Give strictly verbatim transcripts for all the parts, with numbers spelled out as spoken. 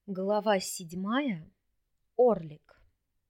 Глава седьмая. Орлик.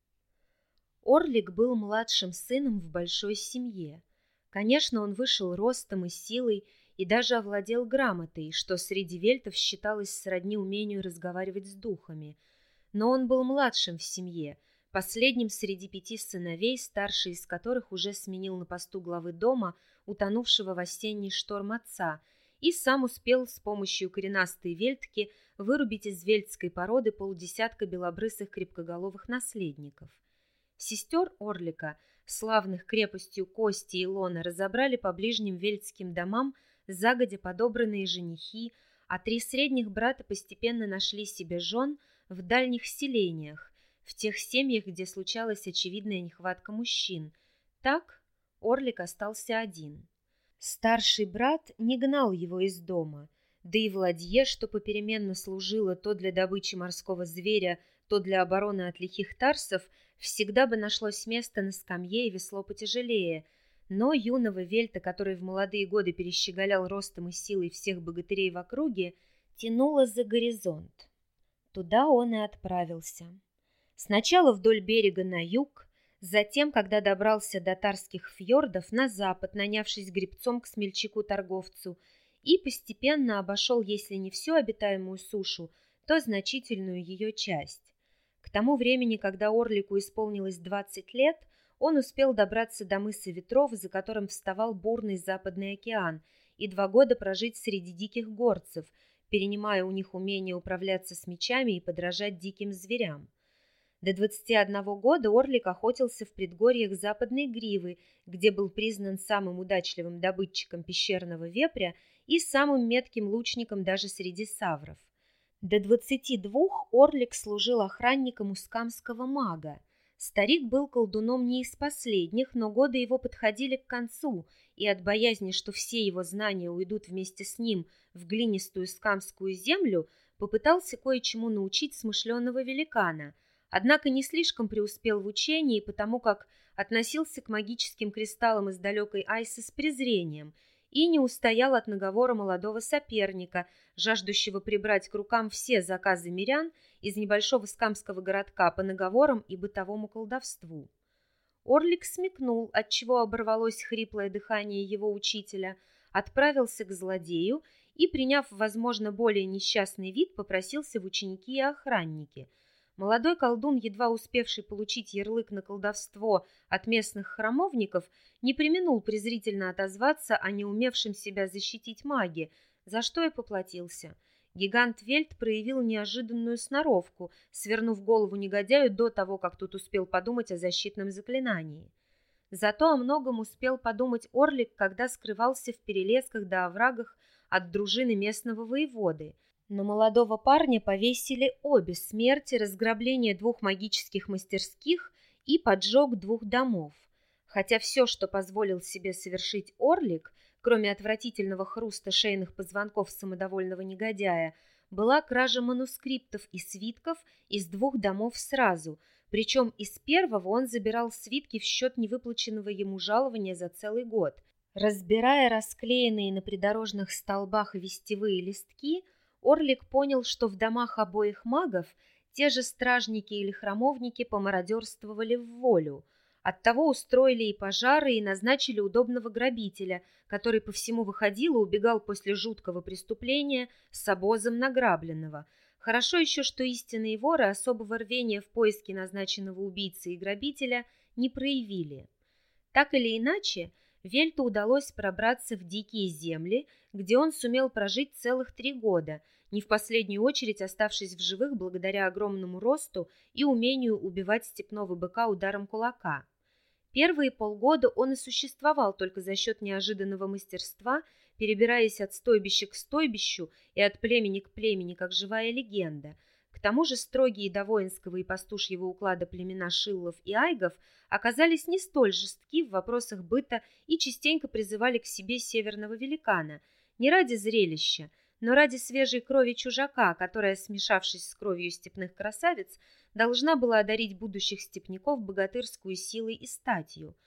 Орлик был младшим сыном в большой семье. Конечно, он вышел ростом и силой и даже овладел грамотой, что среди вельтов считалось сродни умению разговаривать с духами. Но он был младшим в семье, последним среди пяти сыновей, старший из которых уже сменил на посту главы дома, утонувшего в осенний шторм отца, и сам успел с помощью коренастой вельтки вырубить из вельтской породы полдесятка белобрысых крепкоголовых наследников. Сестер Орлика, славных крепостью Кости и Илона, разобрали по ближним вельтским домам загодя подобранные женихи, а три средних брата постепенно нашли себе жен в дальних селениях, в тех семьях, где случалась очевидная нехватка мужчин. Так Орлик остался один. Старший брат не гнал его из дома, да и в ладье, что попеременно служило то для добычи морского зверя, то для обороны от лихих тарсов, всегда бы нашлось место на скамье и весло потяжелее, но юного вельта, который в молодые годы перещеголял ростом и силой всех богатырей в округе, тянуло за горизонт. Туда он и отправился. Сначала вдоль берега на юг, затем, когда добрался до Тарских фьордов, на запад, нанявшись гребцом к смельчаку-торговцу, и постепенно обошел, если не всю обитаемую сушу, то значительную ее часть. К тому времени, когда Орлику исполнилось двадцать лет, он успел добраться до мыса Ветров, за которым вставал бурный Западный океан, и два года прожить среди диких горцев, перенимая у них умение управляться с мечами и подражать диким зверям. До двадцати одного года Орлик охотился в предгорьях Западной Гривы, где был признан самым удачливым добытчиком пещерного вепря и самым метким лучником даже среди савров. До двадцати двух Орлик служил охранником у скамского мага. Старик был колдуном не из последних, но годы его подходили к концу, и от боязни, что все его знания уйдут вместе с ним в глинистую скамскую землю, попытался кое-чему научить смышленого великана. Однако не слишком преуспел в учении, потому как относился к магическим кристаллам из далекой Айсы с презрением и не устоял от наговора молодого соперника, жаждущего прибрать к рукам все заказы мирян из небольшого скамского городка по наговорам и бытовому колдовству. Орлик смекнул, отчего оборвалось хриплое дыхание его учителя, отправился к злодею и, приняв, возможно, более несчастный вид, попросился в ученики и охранники. Молодой колдун, едва успевший получить ярлык на колдовство от местных храмовников, не преминул презрительно отозваться о неумевшем себя защитить маге, за что и поплатился. Гигант Вельт проявил неожиданную сноровку, свернув голову негодяю до того, как тот успел подумать о защитном заклинании. Зато о многом успел подумать Орлик, когда скрывался в перелесках да оврагах от дружины местного воеводы. На молодого парня повесили обе смерти, разграбление двух магических мастерских и поджог двух домов. Хотя все, что позволил себе совершить Орлик, кроме отвратительного хруста шейных позвонков самодовольного негодяя, была кража манускриптов и свитков из двух домов сразу, причем из первого он забирал свитки в счет невыплаченного ему жалования за целый год. Разбирая расклеенные на придорожных столбах вестевые листки, Орлик понял, что в домах обоих магов те же стражники или храмовники помародерствовали в волю. Оттого устроили и пожары, и назначили удобного грабителя, который по всему выходил и убегал после жуткого преступления с обозом награбленного. Хорошо еще, что истинные воры особого рвения в поиске назначенного убийцы и грабителя не проявили. Так или иначе, Вельту удалось пробраться в дикие земли, где он сумел прожить целых три года, не в последнюю очередь оставшись в живых благодаря огромному росту и умению убивать степного быка ударом кулака. Первые полгода он и существовал только за счет неожиданного мастерства, перебираясь от стойбища к стойбищу и от племени к племени, как живая легенда. К тому же строгие до воинского и пастушьего уклада племена шиллов и айгов оказались не столь жестки в вопросах быта и частенько призывали к себе северного великана, не ради зрелища, но ради свежей крови чужака, которая, смешавшись с кровью степных красавиц, должна была одарить будущих степняков богатырскую силой и статью.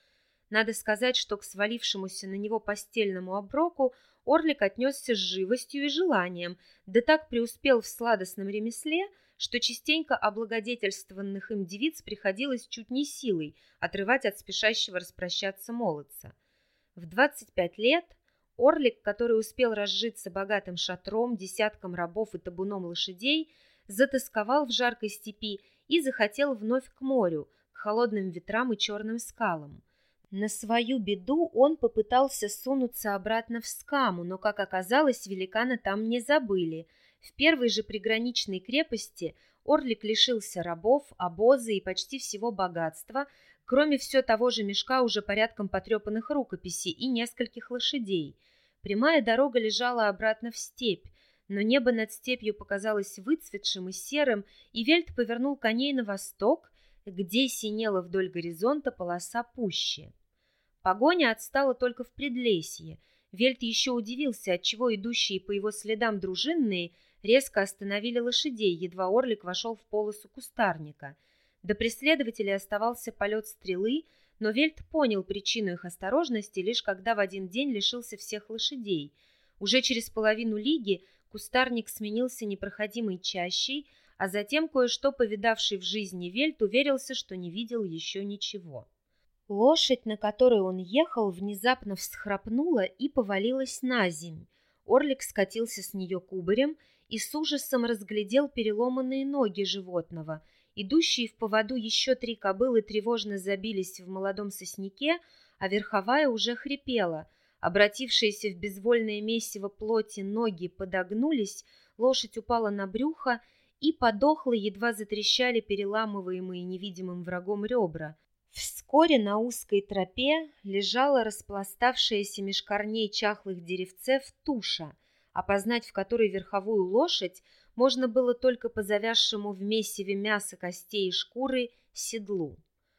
Надо сказать, что к свалившемуся на него постельному оброку Орлик отнесся с живостью и желанием, да так преуспел в сладостном ремесле, что частенько облагодетельствованных им девиц приходилось чуть не силой отрывать от спешащего распрощаться молодца. В двадцать пять лет Орлик, который успел разжиться богатым шатром, десятком рабов и табуном лошадей, затосковал в жаркой степи и захотел вновь к морю, к холодным ветрам и черным скалам. На свою беду он попытался сунуться обратно в Скаму, но, как оказалось, великана там не забыли. В первой же приграничной крепости Орлик лишился рабов, обоза и почти всего богатства, кроме все того же мешка уже порядком потрепанных рукописей и нескольких лошадей. Прямая дорога лежала обратно в степь, но небо над степью показалось выцветшим и серым, и Вельт повернул коней на восток, где синела вдоль горизонта полоса пущи. Погоня отстала только в предлесье. Вельт еще удивился, отчего идущие по его следам дружинные резко остановили лошадей, едва Орлик вошел в полосу кустарника. До преследователей оставался полет стрелы, но Вельт понял причину их осторожности, лишь когда в один день лишился всех лошадей. Уже через половину лиги кустарник сменился непроходимой чащей, а затем кое-что повидавший в жизни Вельт уверился, что не видел еще ничего. Лошадь, на которой он ехал, внезапно всхрапнула и повалилась на земь. Орлик скатился с нее кубарем и с ужасом разглядел переломанные ноги животного. Идущие в поводу еще три кобылы тревожно забились в молодом сосняке, а верховая уже хрипела. Обратившиеся в безвольное месиво плоти ноги подогнулись, лошадь упала на брюхо и подохла, едва затрещали переламываемые невидимым врагом ребра. Вскоре на узкой тропе лежала распластавшаяся меж корней чахлых деревцев туша, опознать в которой верховую лошадь можно было только по завязшему в месиве мяса, костей и шкуры седлу.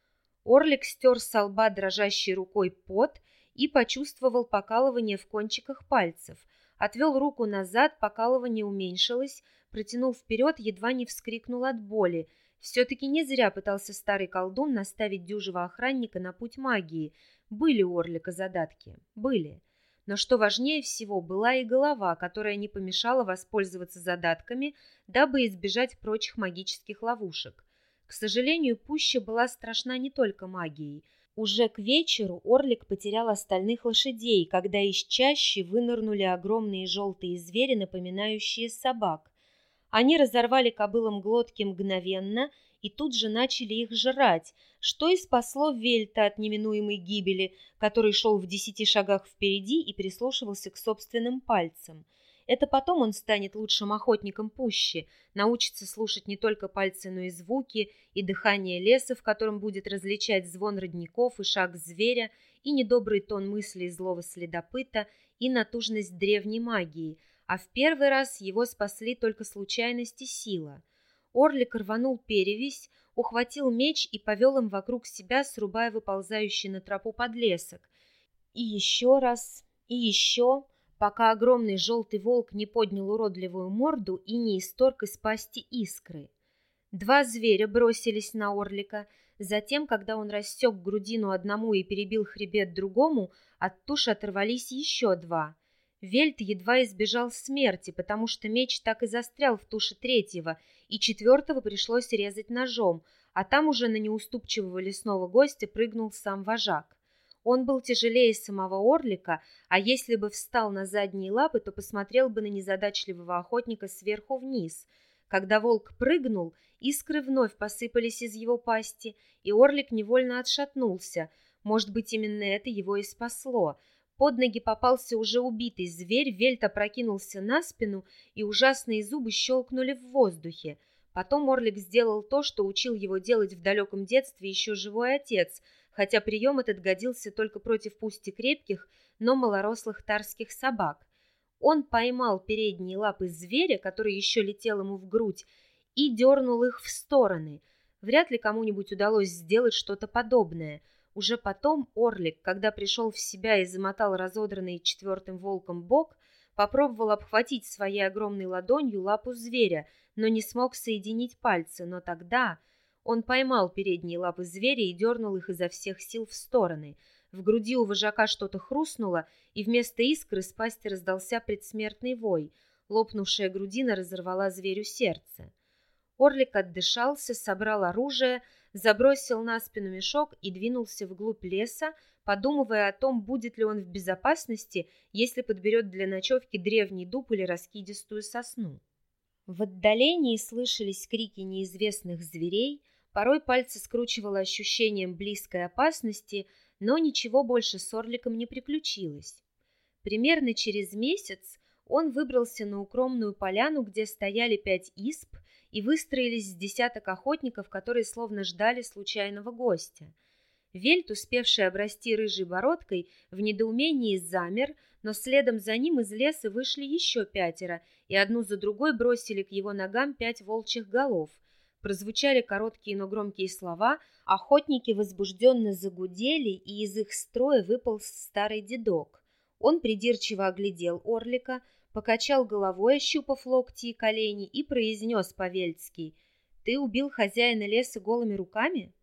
Орлик стер со лба дрожащей рукой пот и почувствовал покалывание в кончиках пальцев. Отвел руку назад, покалывание уменьшилось, протянул вперед, едва не вскрикнул от боли. Все-таки не зря пытался старый колдун наставить дюжего охранника на путь магии. Были у Орлика задатки, были. Но что важнее всего, была и голова, которая не помешала воспользоваться задатками, дабы избежать прочих магических ловушек. К сожалению, пуща была страшна не только магией. Уже к вечеру Орлик потерял остальных лошадей, когда из чащи вынырнули огромные желтые звери, напоминающие собак. Они разорвали кобылам глотки мгновенно и тут же начали их жрать, что и спасло Вельта от неминуемой гибели, который шел в десяти шагах впереди и прислушивался к собственным пальцам. Это потом он станет лучшим охотником пущи, научится слушать не только пальцы, но и звуки, и дыхание леса, в котором будет различать звон родников и шаг зверя, и недобрый тон мыслей злого следопыта, и натужность древней магии, а в первый раз его спасли только случайность и сила. Орлик рванул перевязь, ухватил меч и повел им вокруг себя, срубая выползающий на тропу подлесок. И еще раз, и еще, пока огромный желтый волк не поднял уродливую морду и не исторг из пасти искры. Два зверя бросились на Орлика, затем, когда он рассек грудину одному и перебил хребет другому, от туши оторвались еще два. Вельт едва избежал смерти, потому что меч так и застрял в туше третьего, и четвертого пришлось резать ножом, а там уже на неуступчивого лесного гостя прыгнул сам вожак. Он был тяжелее самого Орлика, а если бы встал на задние лапы, то посмотрел бы на незадачливого охотника сверху вниз. Когда волк прыгнул, искры вновь посыпались из его пасти, и Орлик невольно отшатнулся. Может быть, именно это его и спасло. Под ноги попался уже убитый зверь, Вельт опрокинулся на спину, и ужасные зубы щелкнули в воздухе. Потом Орлик сделал то, что учил его делать в далеком детстве еще живой отец, хотя прием этот годился только против пусть и крепких, но малорослых тарских собак. Он поймал передние лапы зверя, который еще летел ему в грудь, и дернул их в стороны. Вряд ли кому-нибудь удалось сделать что-то подобное. Уже потом Орлик, когда пришел в себя и замотал разодранный четвертым волком бок, попробовал обхватить своей огромной ладонью лапу зверя, но не смог соединить пальцы, но тогда он поймал передние лапы зверя и дернул их изо всех сил в стороны. В груди у вожака что-то хрустнуло, и вместо искры с пасти раздался предсмертный вой. Лопнувшая грудина разорвала зверю сердце. Орлик отдышался, собрал оружие, забросил на спину мешок и двинулся вглубь леса, подумывая о том, будет ли он в безопасности, если подберет для ночевки древний дуб или раскидистую сосну. В отдалении слышались крики неизвестных зверей, порой пальцы скручивало ощущением близкой опасности, но ничего больше с Орликом не приключилось. Примерно через месяц он выбрался на укромную поляну, где стояли пять исп, и выстроились с десяток охотников, которые словно ждали случайного гостя. Вельт, успевший обрасти рыжей бородкой, в недоумении замер, но следом за ним из леса вышли еще пятеро, и одну за другой бросили к его ногам пять волчьих голов. Прозвучали короткие, но громкие слова, охотники возбужденно загудели, и из их строя выполз старый дедок. Он придирчиво оглядел Орлика, покачал головой, ощупав локти и колени, и произнес по-вельтски: «Ты убил хозяина леса голыми руками?»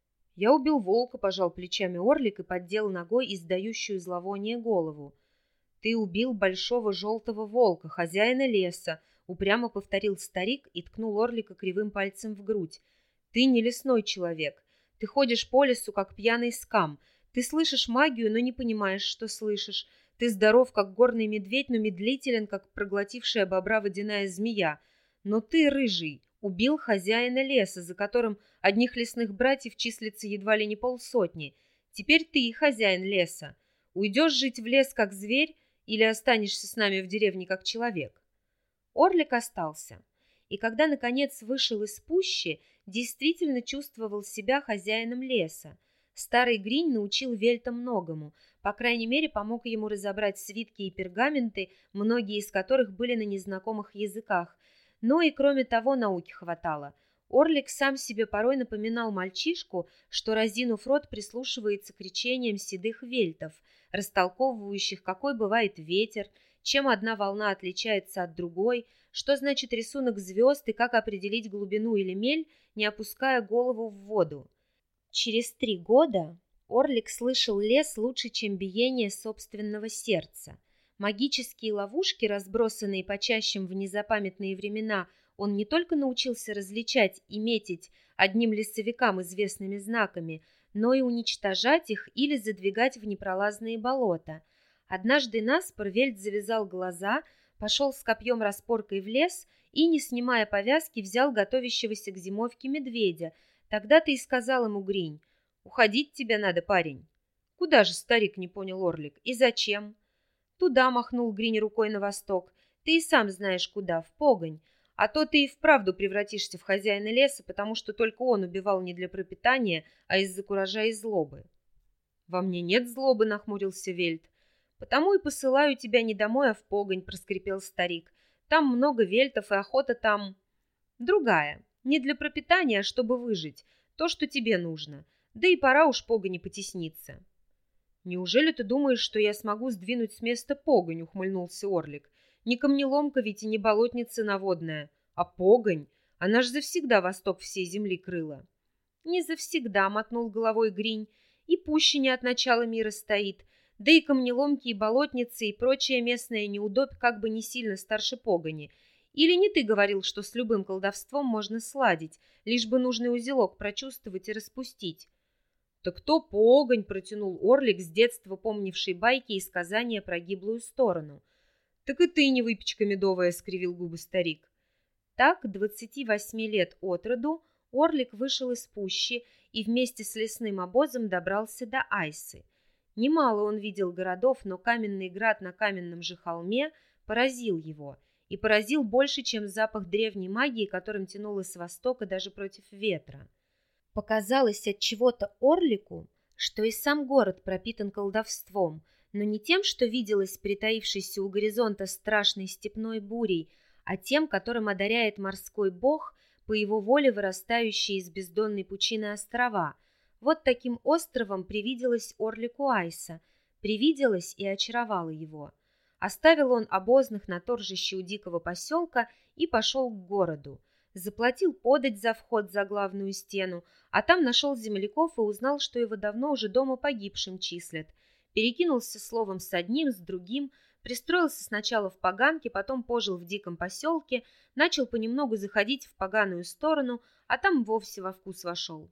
«Я убил волка», — пожал плечами Орлик и поддел ногой издающую зловоние голову. «Ты убил большого желтого волка, хозяина леса», — упрямо повторил старик и ткнул Орлика кривым пальцем в грудь. «Ты не лесной человек. Ты ходишь по лесу, как пьяный скам. Ты слышишь магию, но не понимаешь, что слышишь. Ты здоров, как горный медведь, но медлителен, как проглотившая бобра водяная змея. Но ты, рыжий, убил хозяина леса, за которым одних лесных братьев числится едва ли не полсотни. Теперь ты хозяин леса. Уйдешь жить в лес, как зверь, или останешься с нами в деревне, как человек?» Орлик остался, и когда, наконец, вышел из пущи, действительно чувствовал себя хозяином леса. Старый Гринь научил Вельта многому, по крайней мере, помог ему разобрать свитки и пергаменты, многие из которых были на незнакомых языках. Но и кроме того науки хватало. Орлик сам себе порой напоминал мальчишку, что, разинув рот, прислушивается к речениям седых вельтов, растолковывающих, какой бывает ветер, чем одна волна отличается от другой, что значит рисунок звезд и как определить глубину или мель, не опуская голову в воду. Через три года Орлик слышал лес лучше, чем биение собственного сердца. Магические ловушки, разбросанные по чащам в незапамятные времена, он не только научился различать и метить одним лесовикам известными знаками, но и уничтожать их или задвигать в непролазные болота. Однажды наспор Вельт завязал глаза, пошел с копьем-распоркой в лес и, не снимая повязки, взял готовящегося к зимовке медведя. Тогда-то и сказал ему Гринь: «Уходить тебе надо, парень». «Куда же, старик?» — не понял Орлик. «И зачем?» «Туда», — махнул Гринь рукой на восток. «Ты и сам знаешь куда, в погонь. А то ты и вправду превратишься в хозяина леса, потому что только он убивал не для пропитания, а из-за куража и злобы». «Во мне нет злобы», — нахмурился Вельт. «Потому и посылаю тебя не домой, а в погонь», — проскрипел старик. «Там много вельтов, и охота там другая. Не для пропитания, а чтобы выжить. То, что тебе нужно. Да и пора уж погони потесниться». «Неужели ты думаешь, что я смогу сдвинуть с места погонь?» — ухмыльнулся Орлик. «Не камнеломка ведь и не болотница наводная, а погонь. Она ж завсегда восток всей земли крыла». «Не завсегда», — мотнул головой Гринь. «И пуще не от начала мира стоит. Да и камнеломки, и болотницы, и прочее местное неудобь как бы не сильно старше погони. Или не ты говорил, что с любым колдовством можно сладить, лишь бы нужный узелок прочувствовать и распустить?» «Так кто погонь?» — протянул Орлик, с детства помнивший байки и сказания про гиблую сторону. «Так и ты не выпечка медовая», — скривил губы старик. Так, двадцати восьми лет от роду, Орлик вышел из пущи и вместе с лесным обозом добрался до Айсы. Немало он видел городов, но каменный град на каменном же холме поразил его, и поразил больше, чем запах древней магии, которым тянуло с востока даже против ветра. Показалось от чего-то Орлику, что и сам город пропитан колдовством, но не тем, что виделось притаившейся у горизонта страшной степной бурей, а тем, которым одаряет морской бог, по его воле вырастающие из бездонной пучины острова. Вот таким островом привиделась Орлику Айса, привиделась и очаровала его. Оставил он обозных на торжище у дикого поселка и пошел к городу. заплатил подать за вход за главную стену, а там нашел земляков и узнал, что его давно уже дома погибшим числят. Перекинулся словом с одним, с другим, пристроился сначала в поганке, потом пожил в диком поселке, начал понемногу заходить в поганую сторону, а там вовсе во вкус вошел.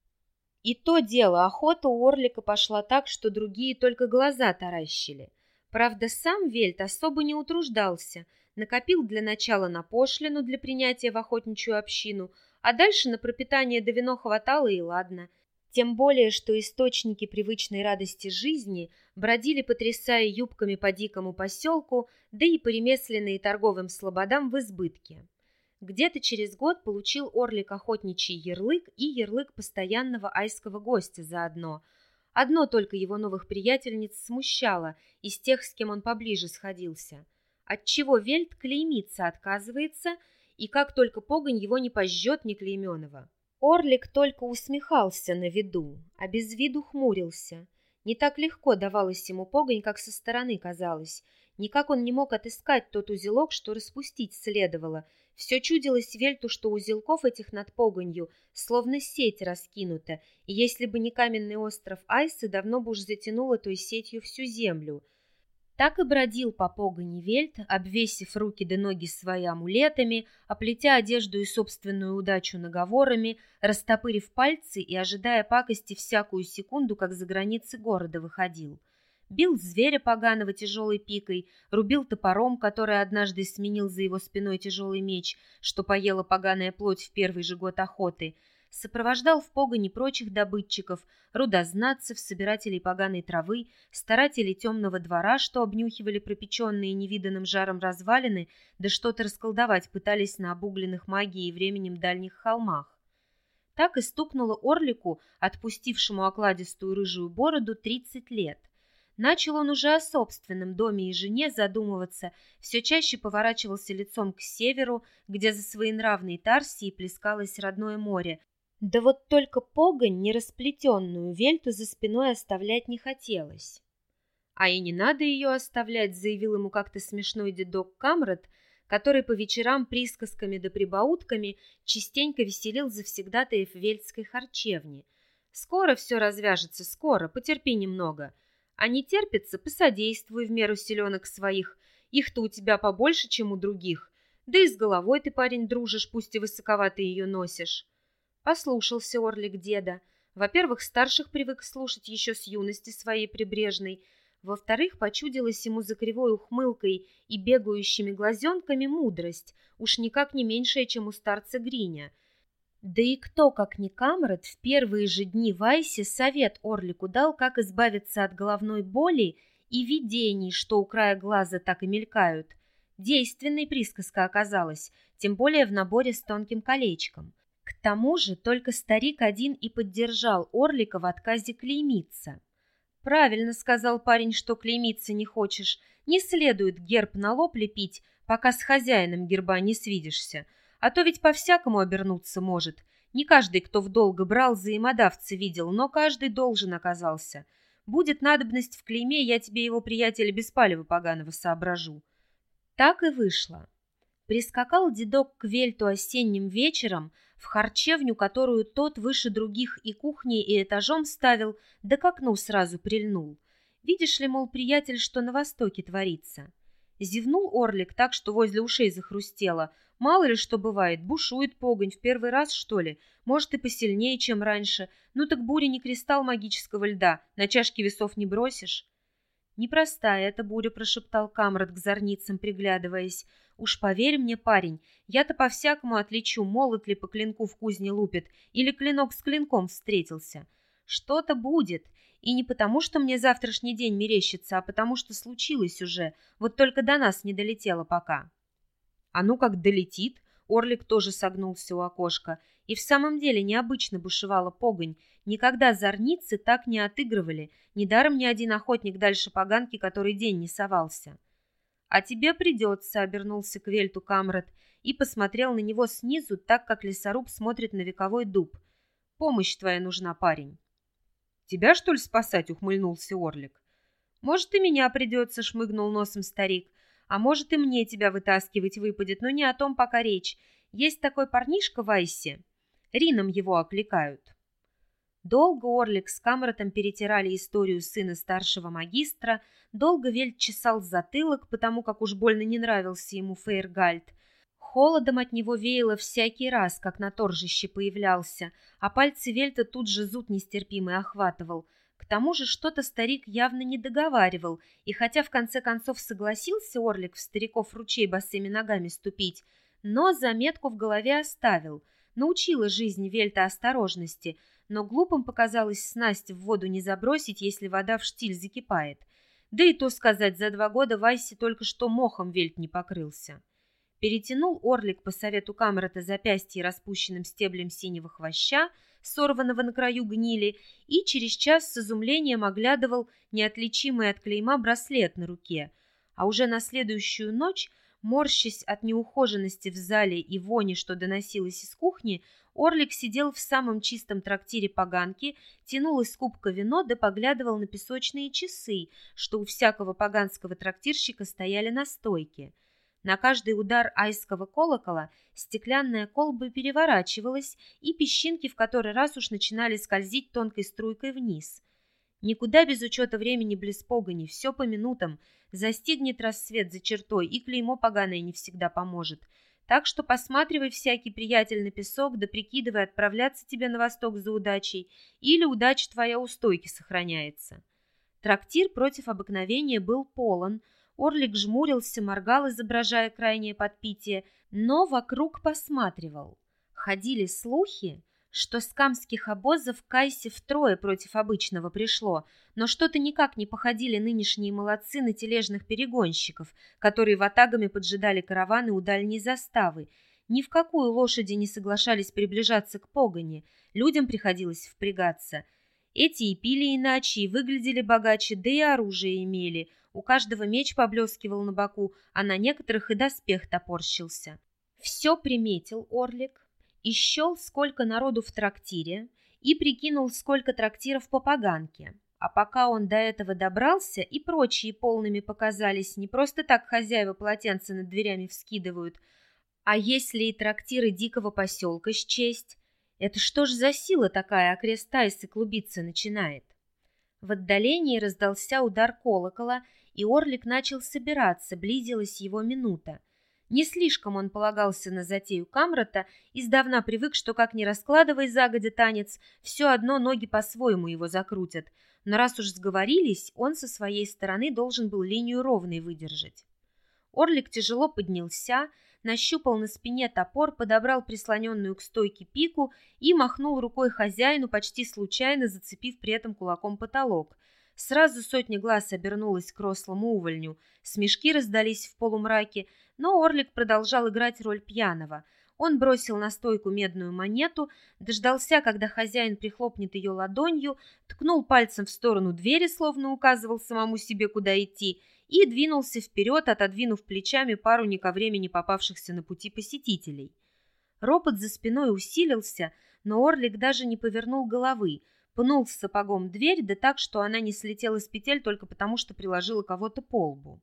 И то дело, охота у Орлика пошла так, что другие только глаза таращили. Правда, сам Вельт особо не утруждался, накопил для начала на пошлину для принятия в охотничью общину, а дальше на пропитание да вино хватало и ладно. Тем более, что источники привычной радости жизни бродили, потрясая юбками по дикому поселку, да и по ремесленным и торговым слободам в избытке. Где-то через год получил Орлик охотничий ярлык и ярлык постоянного айского гостя заодно. Одно только его новых приятельниц смущало из тех, с кем он поближе сходился. Отчего Вельт клеймиться отказывается, и как только погонь его не пожжет ни клейменого. Орлик только усмехался на виду, а без виду хмурился. Не так легко давалась ему погонь, как со стороны казалось. Никак он не мог отыскать тот узелок, что распустить следовало. Все чудилось Вельту, что узелков этих над погонью словно сеть раскинута, и если бы не каменный остров Айсы, давно бы уж затянуло той сетью всю землю. Так и бродил по погони Вельт, обвесив руки да ноги свои амулетами, оплетя одежду и собственную удачу наговорами, растопырив пальцы и ожидая пакости всякую секунду, как за границы города выходил. Бил зверя поганого тяжелой пикой, рубил топором, который однажды сменил за его спиной тяжелый меч, что поела поганая плоть в первый же год охоты, сопровождал в погони прочих добытчиков, рудознатцев, собирателей поганой травы, старателей темного двора, что обнюхивали пропеченные невиданным жаром развалины, да что-то расколдовать пытались на обугленных магией и временем дальних холмах. Так и стукнуло Орлику, отпустившему окладистую рыжую бороду, тридцать лет. Начал он уже о собственном доме и жене задумываться, все чаще поворачивался лицом к северу, где за своенравной Тарсией плескалось родное море. Да вот только погонь, нерасплетенную, Вельту за спиной оставлять не хотелось. А и не надо ее оставлять, заявил ему как-то смешной дедок Камрад, который по вечерам присказками да прибаутками частенько веселил завсегдатаев вельтской харчевни. Скоро все развяжется, скоро, потерпи немного. А не терпится, посодействуй в меру силенок своих. Их-то у тебя побольше, чем у других. Да и с головой ты, парень, дружишь, пусть и высоковато ее носишь. Послушался Орлик деда. Во-первых, старших привык слушать еще с юности своей прибрежной. Во-вторых, почудилась ему за кривой ухмылкой и бегающими глазенками мудрость, уж никак не меньшая, чем у старца Гриня. Да и кто, как ни Камрад, в первые же дни в Айсе совет Орлику дал, как избавиться от головной боли и видений, что у края глаза так и мелькают. Действенной присказка оказалась, тем более в наборе с тонким колечком. К тому же только старик один и поддержал Орлика в отказе клеймиться. «Правильно сказал парень, что клеймиться не хочешь. Не следует герб на лоб лепить, пока с хозяином герба не свидишься. А то ведь по-всякому обернуться может. Не каждый, кто вдолго брал, взаимодавца видел, но каждый должен оказался. Будет надобность в клейме, я тебе его приятеля Беспалева поганого соображу». Так и вышло. Прискакал дедок к Вельту осенним вечером в харчевню, которую тот выше других и кухней, и этажом ставил, да к окну сразу прильнул. Видишь ли, мол, приятель, что на востоке творится? Зевнул Орлик так, что возле ушей захрустело. Мало ли что бывает, бушует погонь в первый раз, что ли, может и посильнее, чем раньше. Ну так буря не кристалл магического льда, на чашке весов не бросишь. «Непростая эта буря», — прошептал Камрад к зорницам, приглядываясь. «Уж поверь мне, парень, я-то по-всякому отличу, молот ли по клинку в кузне лупит, или клинок с клинком встретился. Что-то будет, и не потому, что мне завтрашний день мерещится, а потому, что случилось уже, вот только до нас не долетело пока». «А ну как долетит?» Орлик тоже согнулся у окошка. И в самом деле необычно бушевала погонь. Никогда зорницы так не отыгрывали. Недаром ни один охотник дальше поганки который день не совался. «А тебе придется», — обернулся к Вельту Камрад и посмотрел на него снизу, так как лесоруб смотрит на вековой дуб. «Помощь твоя нужна, парень». «Тебя, что ли, спасать?» — ухмыльнулся Орлик. «Может, и меня придется», — шмыгнул носом старик. «А может, и мне тебя вытаскивать выпадет, но не о том пока речь. Есть такой парнишка в Айсе. Рином его окликают». Долго Орлик с Камратом перетирали историю сына старшего магистра, долго Вельт чесал затылок, потому как уж больно не нравился ему Фейргальд. Холодом от него веяло всякий раз, как на торжище появлялся, а пальцы Вельта тут же зуд нестерпимый охватывал. К тому же что-то старик явно не договаривал, и хотя в конце концов согласился Орлик в стариков ручей босыми ногами ступить, но заметку в голове оставил. Научила жизнь Вельта осторожности, но глупым показалось снасть в воду не забросить, если вода в штиль закипает. Да и то сказать, за два года в Айсе только что мохом Вельт не покрылся. Перетянул Орлик по совету Камрата запястье распущенным стеблем синего хвоща, сорванного на краю гнили, и через час с изумлением оглядывал неотличимый от клейма браслет на руке. А уже на следующую ночь, морщась от неухоженности в зале и вони, что доносилось из кухни, Орлик сидел в самом чистом трактире поганки, тянул из кубка вино да поглядывал на песочные часы, что у всякого поганского трактирщика стояли на стойке. На каждый удар айского колокола стеклянная колба переворачивалась, и песчинки в который раз уж начинали скользить тонкой струйкой вниз. Никуда без учета времени близ погони, все по минутам, застигнет рассвет за чертой, и клеймо поганое не всегда поможет. Так что посматривай, всякий приятель, на песок, да прикидывай, отправляться тебе на восток за удачей, или удача твоя у стойки сохраняется. Трактир против обыкновения был полон. Орлик жмурился, моргал, изображая крайнее подпитие, но вокруг посматривал. Ходили слухи, что с камских обозов к Айсе втрое против обычного пришло, но что-то никак не походили нынешние молодцы на тележных перегонщиков, которые ватагами поджидали караваны у дальней заставы. Ни в какую лошади не соглашались приближаться к погоне, людям приходилось впрягаться. Эти и пили иначе, и выглядели богаче, да и оружие имели. У каждого меч поблескивал на боку, а на некоторых и доспех топорщился. Все приметил Орлик, и счел, сколько народу в трактире, и прикинул, сколько трактиров по поганке. А пока он до этого добрался, и прочие полными показались, не просто так хозяева полотенца над дверями вскидывают, а если и трактиры дикого поселка счесть, это что ж за сила такая окрест Айсы клубиться начинает? В отдалении раздался удар колокола, и Орлик начал собираться, близилась его минута. Не слишком он полагался на затею Камрата, издавна привык, что как ни раскладывай загодя танец, все одно ноги по-своему его закрутят. Но раз уж сговорились, он со своей стороны должен был линию ровной выдержать. Орлик тяжело поднялся, нащупал на спине топор, подобрал прислоненную к стойке пику и махнул рукой хозяину, почти случайно зацепив при этом кулаком потолок. Сразу сотня глаз обернулась к рослому увольню, смешки раздались в полумраке, но Орлик продолжал играть роль пьяного. Он бросил на стойку медную монету, дождался, когда хозяин прихлопнет ее ладонью, ткнул пальцем в сторону двери, словно указывал самому себе, куда идти, и двинулся вперед, отодвинув плечами пару не ко времени попавшихся на пути посетителей. Ропот за спиной усилился, но Орлик даже не повернул головы, пнул с сапогом дверь, да так, что она не слетела с петель только потому, что приложила кого-то по лбу.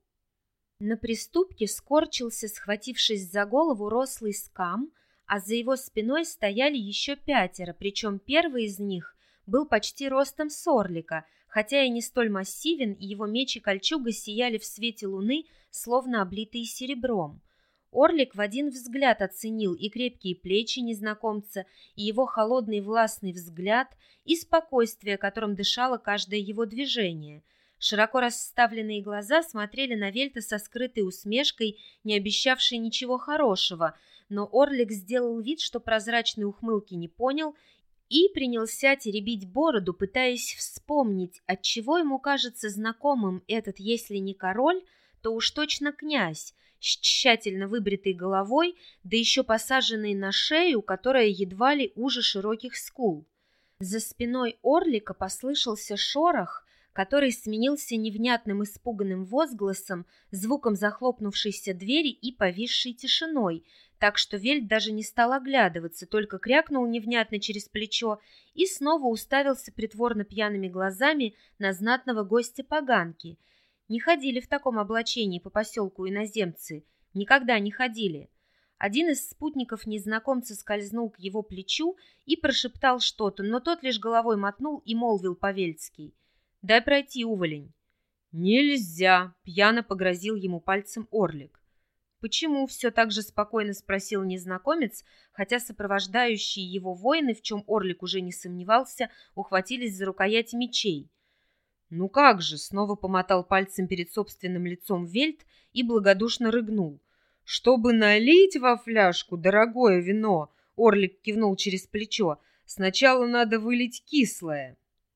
На приступке скорчился, схватившись за голову, рослый скам, а за его спиной стояли еще пятеро, причем первый из них был почти ростом с Орлика, хотя и не столь массивен, и его меч и кольчуга сияли в свете луны, словно облитые серебром. Орлик в один взгляд оценил и крепкие плечи незнакомца, и его холодный властный взгляд, и спокойствие, которым дышало каждое его движение. Широко расставленные глаза смотрели на Вельта со скрытой усмешкой, не обещавшей ничего хорошего, но Орлик сделал вид, что прозрачной ухмылки не понял, и принялся теребить бороду, пытаясь вспомнить, отчего ему кажется знакомым этот, если не король, то уж точно князь, с тщательно выбритой головой, да еще посаженной на шею, которая едва ли уже широких скул. За спиной Орлика послышался шорох, который сменился невнятным испуганным возгласом, звуком захлопнувшейся двери и повисшей тишиной, так что Вельт даже не стал оглядываться, только крякнул невнятно через плечо и снова уставился притворно пьяными глазами на знатного гостя поганки. Не ходили в таком облачении по поселку иноземцы, никогда не ходили. Один из спутников незнакомца скользнул к его плечу и прошептал что-то, но тот лишь головой мотнул и молвил по-вельски: «Дай пройти, уволень». «Нельзя!» — пьяно погрозил ему пальцем Орлик. «Почему?» — все так же спокойно спросил незнакомец, хотя сопровождающие его воины, в чем Орлик уже не сомневался, ухватились за рукояти мечей. «Ну как же!» — снова помотал пальцем перед собственным лицом Вельт и благодушно рыгнул. «Чтобы налить во фляжку дорогое вино», — Орлик кивнул через плечо, — «сначала надо вылить кислое».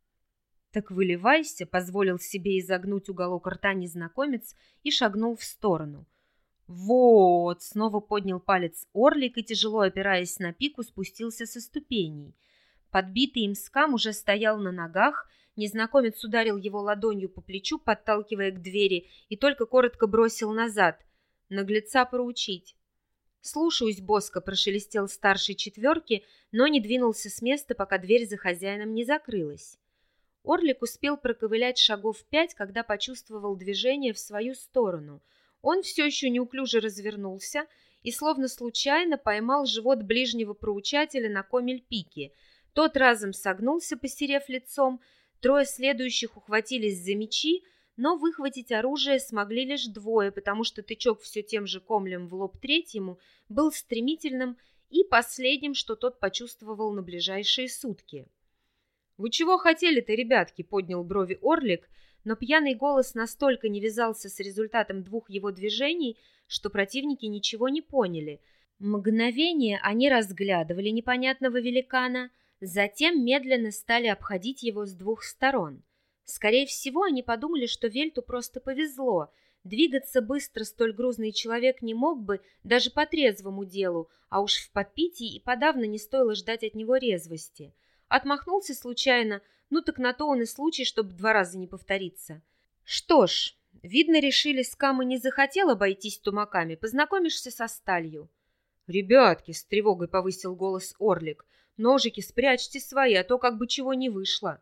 «Так выливайся», — позволил себе изогнуть уголок рта незнакомец и шагнул в сторону. «Вот», — снова поднял палец Орлик и, тяжело опираясь на пику, спустился со ступеней. Подбитый им скам уже стоял на ногах, незнакомец ударил его ладонью по плечу, подталкивая к двери, и только коротко бросил назад: «Наглеца проучить». «Слушаюсь, Боско», — прошелестел старший четверки, но не двинулся с места, пока дверь за хозяином не закрылась. Орлик успел проковылять шагов пять, когда почувствовал движение в свою сторону. Он все еще неуклюже развернулся и словно случайно поймал живот ближнего проучателя на комель-пике. Тот разом согнулся, посерев лицом, трое следующих ухватились за мечи, но выхватить оружие смогли лишь двое, потому что тычок все тем же комлем в лоб третьему был стремительным и последним, что тот почувствовал на ближайшие сутки. «Вы чего хотели-то, ребятки?» — поднял брови Орлик, но пьяный голос настолько не вязался с результатом двух его движений, что противники ничего не поняли. Мгновение они разглядывали непонятного великана, затем медленно стали обходить его с двух сторон. Скорее всего, они подумали, что Вельту просто повезло. Двигаться быстро столь грузный человек не мог бы даже по трезвому делу, а уж в подпитии и подавно не стоило ждать от него резвости. Отмахнулся случайно, ну так на то он и случай, чтобы два раза не повториться. Что ж, видно, решили, скамы не захотел обойтись тумаками, познакомишься со сталью. «Ребятки», — с тревогой повысил голос Орлик, — «ножики спрячьте свои, а то как бы чего не вышло».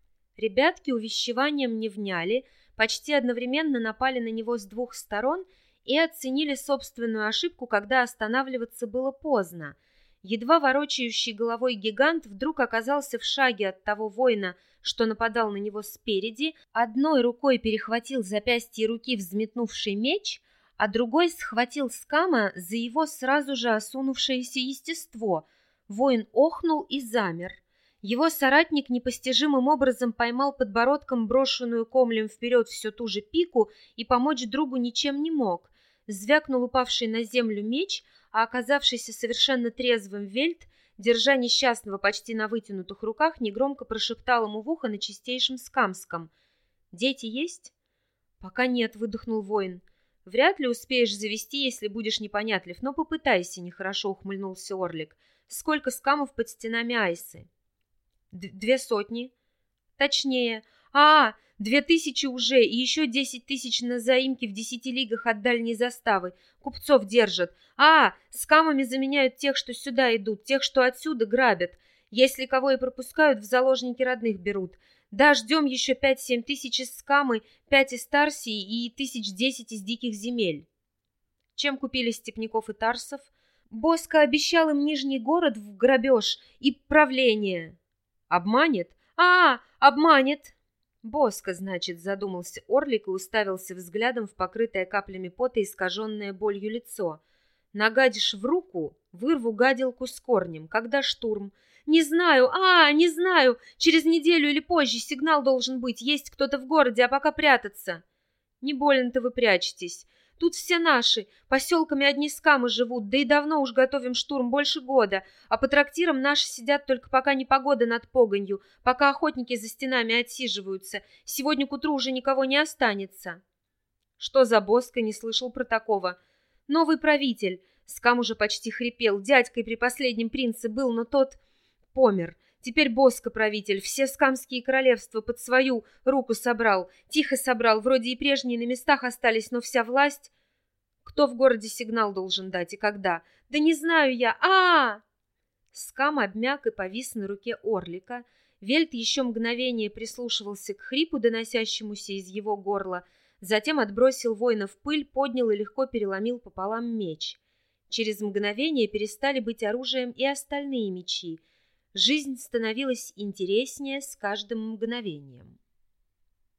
Ребятки увещеванием не вняли, почти одновременно напали на него с двух сторон и оценили собственную ошибку, когда останавливаться было поздно. Едва ворочающий головой гигант вдруг оказался в шаге от того воина, что нападал на него спереди, одной рукой перехватил запястье руки взметнувший меч, а другой схватил скама за его сразу же осунувшееся естество. Воин охнул и замер. Его соратник непостижимым образом поймал подбородком брошенную комлем вперед всю ту же пику и помочь другу ничем не мог. Звякнул упавший на землю меч, а оказавшийся совершенно трезвым Вельт, держа несчастного почти на вытянутых руках, негромко прошептал ему в ухо на чистейшем скамском: «Дети есть?» «Пока нет», — выдохнул воин. «Вряд ли успеешь завести, если будешь непонятлив, но попытайся», — нехорошо ухмыльнулся Орлик. «Сколько скамов под стенами Айсы?» «Две сотни». «Точнее. А, две тысячи уже, и еще десять тысяч на заимке в десяти лигах от дальней заставы. Купцов держат. А, скамами заменяют тех, что сюда идут, тех, что отсюда грабят. Если кого и пропускают, в заложники родных берут. Да, ждем еще пять-семь тысяч из скамы, пять из Тарсии и тысяч десять из диких земель». Чем купили степняков и тарсов? Боско обещал им Нижний город в грабеж и правление. Обманет? А, обманет. Боско, значит, задумался Орлик и уставился взглядом в покрытое каплями пота искаженное болью лицо. Нагадишь в руку, вырву гадилку с корнем. Когда штурм? Не знаю, а, не знаю. Через неделю или позже сигнал должен быть. Есть кто-то в городе, а пока прятаться. Не больно-то вы прячетесь. Тут все наши, поселками одни скамы живут, да и давно уж готовим штурм, больше года, а по трактирам наши сидят только пока непогода над погонью, пока охотники за стенами отсиживаются. Сегодня к утру уже никого не останется». «Что за Боско?» — не слышал про такого. «Новый правитель». Скам уже почти хрипел. Дядькой при последнем принце был, но тот помер. Теперь Боско правитель, все скамские королевства под свою руку собрал, тихо собрал, вроде и прежние на местах остались, но вся власть... Кто в городе сигнал должен дать и когда? Да не знаю я. А, -а, -а Скам обмяк и повис на руке Орлика. Вельт еще мгновение прислушивался к хрипу, доносящемуся из его горла, затем отбросил воина в пыль, поднял и легко переломил пополам меч. Через мгновение перестали быть оружием и остальные мечи. Жизнь становилась интереснее с каждым мгновением.